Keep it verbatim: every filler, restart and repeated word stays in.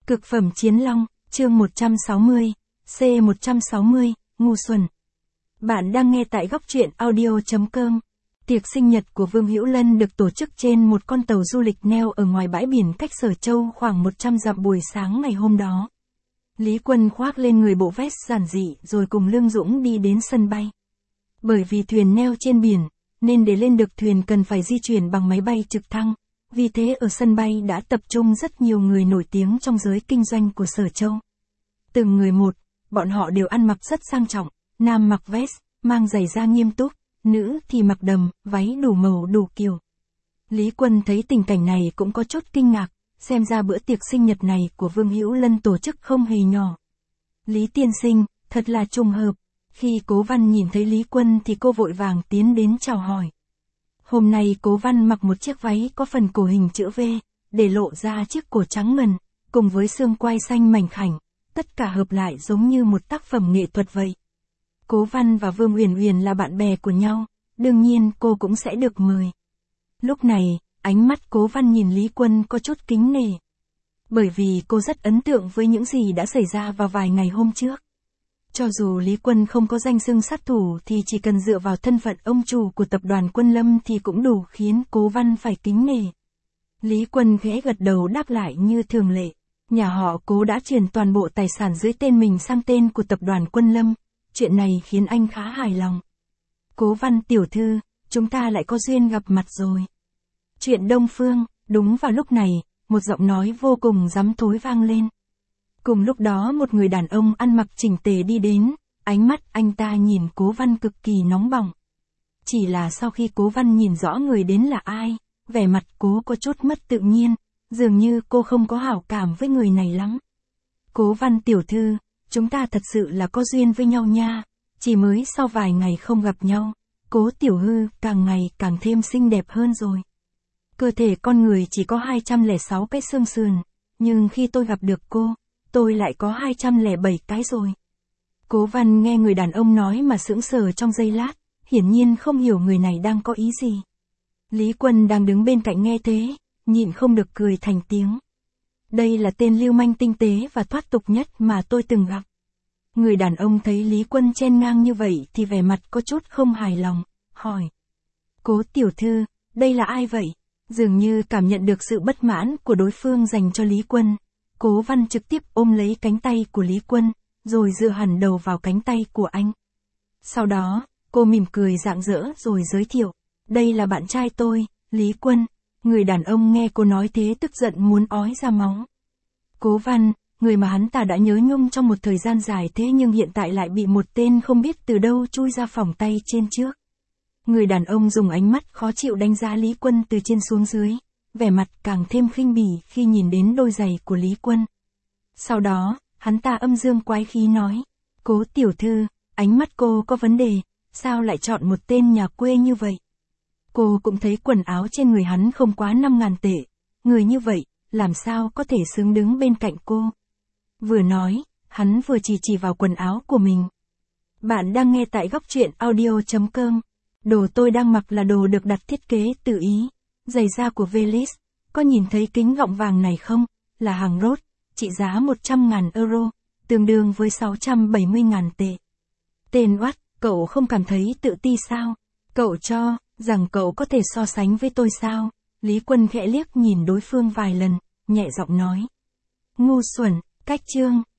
Cực phẩm chiến long, chương một trăm sáu mươi, C một trăm sáu mươi, ngu xuẩn. Bạn đang nghe tại góc truyện audio chấm com. Tiệc sinh nhật của Vương Hữu Lân được tổ chức trên một con tàu du lịch neo ở ngoài bãi biển cách Sở Châu khoảng một trăm dặm buổi sáng ngày hôm đó. Lý Quân khoác lên người bộ vest giản dị rồi cùng Lương Dũng đi đến sân bay. Bởi vì thuyền neo trên biển, nên để lên được thuyền cần phải di chuyển bằng máy bay trực thăng. Vì thế ở sân bay đã tập trung rất nhiều người nổi tiếng trong giới kinh doanh của Sở Châu. Từng người một, bọn họ đều ăn mặc rất sang trọng, nam mặc vest, mang giày da nghiêm túc, nữ thì mặc đầm, váy đủ màu đủ kiểu. Lý Quân thấy tình cảnh này cũng có chút kinh ngạc, xem ra bữa tiệc sinh nhật này của Vương Hữu Lân tổ chức không hề nhỏ. Lý tiên sinh, thật là trùng hợp. Khi Cố Văn nhìn thấy Lý Quân thì cô vội vàng tiến đến chào hỏi. Hôm nay Cố Văn mặc một chiếc váy có phần cổ hình chữ V, để lộ ra chiếc cổ trắng ngần, cùng với xương quai xanh mảnh khảnh, tất cả hợp lại giống như một tác phẩm nghệ thuật vậy. Cố Văn và Vương Uyển Uyển là bạn bè của nhau, đương nhiên cô cũng sẽ được mời. Lúc này, ánh mắt Cố Văn nhìn Lý Quân có chút kính nể. Bởi vì cô rất ấn tượng với những gì đã xảy ra vào vài ngày hôm trước. Cho dù Lý Quân không có danh xưng sát thủ thì chỉ cần dựa vào thân phận ông chủ của tập đoàn Quân Lâm thì cũng đủ khiến Cố Văn phải kính nể. Lý Quân khẽ gật đầu đáp lại như thường lệ. Nhà họ Cố đã chuyển toàn bộ tài sản dưới tên mình sang tên của tập đoàn Quân Lâm. Chuyện này khiến anh khá hài lòng. Cố Văn tiểu thư, chúng ta lại có duyên gặp mặt rồi. Chuyện Đông Phương, đúng vào lúc này, một giọng nói vô cùng dám thối vang lên. Cùng lúc đó một người đàn ông ăn mặc chỉnh tề đi đến, ánh mắt anh ta nhìn Cố Văn cực kỳ nóng bỏng. Chỉ là sau khi Cố Văn nhìn rõ người đến là ai, vẻ mặt cô có chút mất tự nhiên, dường như cô không có hảo cảm với người này lắm. Cố Văn tiểu thư, chúng ta thật sự là có duyên với nhau nha, chỉ mới sau vài ngày không gặp nhau, Cố tiểu hư càng ngày càng thêm xinh đẹp hơn rồi. Cơ thể con người chỉ có hai trăm lẻ sáu cái xương sườn, nhưng khi tôi gặp được cô, tôi lại có hai trăm lẻ bảy cái rồi. Cố Văn nghe người đàn ông nói mà sững sờ trong giây lát, hiển nhiên không hiểu người này đang có ý gì. Lý Quân đang đứng bên cạnh nghe thế, nhịn không được cười thành tiếng. Đây là tên lưu manh tinh tế và thoát tục nhất mà tôi từng gặp. Người đàn ông thấy Lý Quân chen ngang như vậy thì vẻ mặt có chút không hài lòng, hỏi. Cố tiểu thư, đây là ai vậy? Dường như cảm nhận được sự bất mãn của đối phương dành cho Lý Quân. Cố Văn trực tiếp ôm lấy cánh tay của Lý Quân, rồi dựa hẳn đầu vào cánh tay của anh. Sau đó, cô mỉm cười rạng rỡ rồi giới thiệu. Đây là bạn trai tôi, Lý Quân. Người đàn ông nghe cô nói thế tức giận muốn ói ra máu. Cố Văn, người mà hắn ta đã nhớ nhung trong một thời gian dài thế nhưng hiện tại lại bị một tên không biết từ đâu chui ra phòng tay trên trước. Người đàn ông dùng ánh mắt khó chịu đánh giá Lý Quân từ trên xuống dưới. Vẻ mặt càng thêm khinh bỉ khi nhìn đến đôi giày của Lý Quân. Sau đó, hắn ta âm dương quái khí nói, Cố tiểu thư, ánh mắt cô có vấn đề, sao lại chọn một tên nhà quê như vậy? Cô cũng thấy quần áo trên người hắn không quá năm ngàn tệ, người như vậy, làm sao có thể xứng đứng bên cạnh cô? Vừa nói, hắn vừa chỉ chỉ vào quần áo của mình. Bạn đang nghe tại góc truyện audio chấm com. Đồ tôi đang mặc là đồ được đặt thiết kế tự Ý. Giày da của Velis, có nhìn thấy kính gọng vàng này không? Là hàng rốt, trị giá một trăm ngàn euro, tương đương với sáu trăm bảy mươi ngàn tệ. Tên oát, cậu không cảm thấy tự ti sao? Cậu cho, rằng cậu có thể so sánh với tôi sao? Lý Quân khẽ liếc nhìn đối phương vài lần, nhẹ giọng nói. Ngu xuẩn, cách chương.